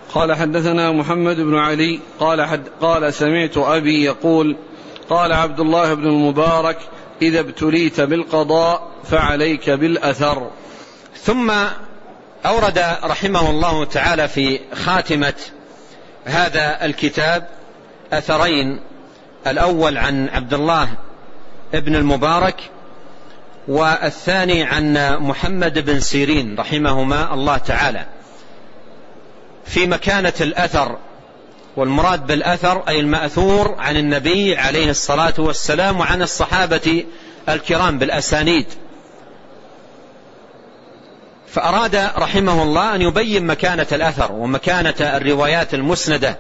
قال حدثنا محمد بن علي قال سمعت أبي يقول قال عبد الله بن المبارك إذا ابتليت بالقضاء فعليك بالأثر. ثم أورد رحمه الله تعالى في خاتمة هذا الكتاب أثرين، الأول عن عبد الله بن المبارك، والثاني عن محمد بن سيرين رحمهما الله تعالى، في مكانة الأثر. والمراد بالأثر أي المأثور عن النبي عليه الصلاة والسلام وعن الصحابة الكرام بالأسانيد. فأراد رحمه الله أن يبين مكانة الأثر ومكانة الروايات المسندة،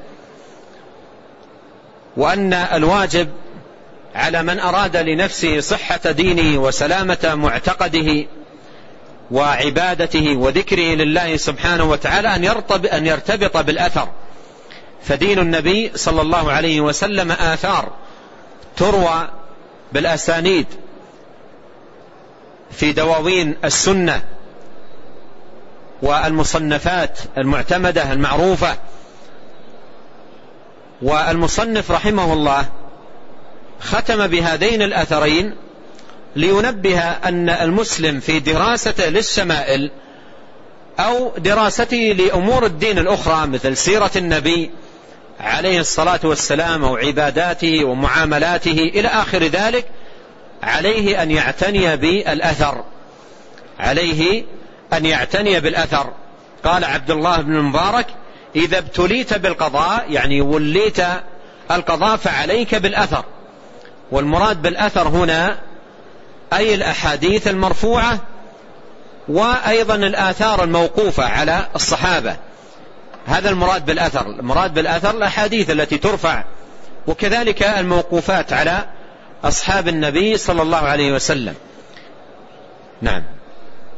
وأن الواجب على من أراد لنفسه صحة دينه وسلامة معتقده وعبادته وذكره لله سبحانه وتعالى أن يرتبط بالأثر. فدين النبي صلى الله عليه وسلم آثار تروى بالأسانيد في دواوين السنة والمصنفات المعتمدة المعروفة. والمصنف رحمه الله ختم بهذين الأثرين لينبه أن المسلم في دراسته للشمائل أو دراسته لأمور الدين الأخرى مثل سيرة النبي عليه الصلاة والسلام أو عباداته ومعاملاته إلى آخر ذلك، عليه أن يعتني بالأثر، عليه أن يعتني بالأثر. قال عبد الله بن المبارك إذا ابتليت بالقضاء يعني وليت القضاء فعليك بالأثر. والمراد بالأثر هنا أي الأحاديث المرفوعة وأيضا الآثار الموقوفة على الصحابة، هذا المراد بالأثر. المراد بالأثر الأحاديث التي ترفع، وكذلك الموقوفات على أصحاب النبي صلى الله عليه وسلم. نعم.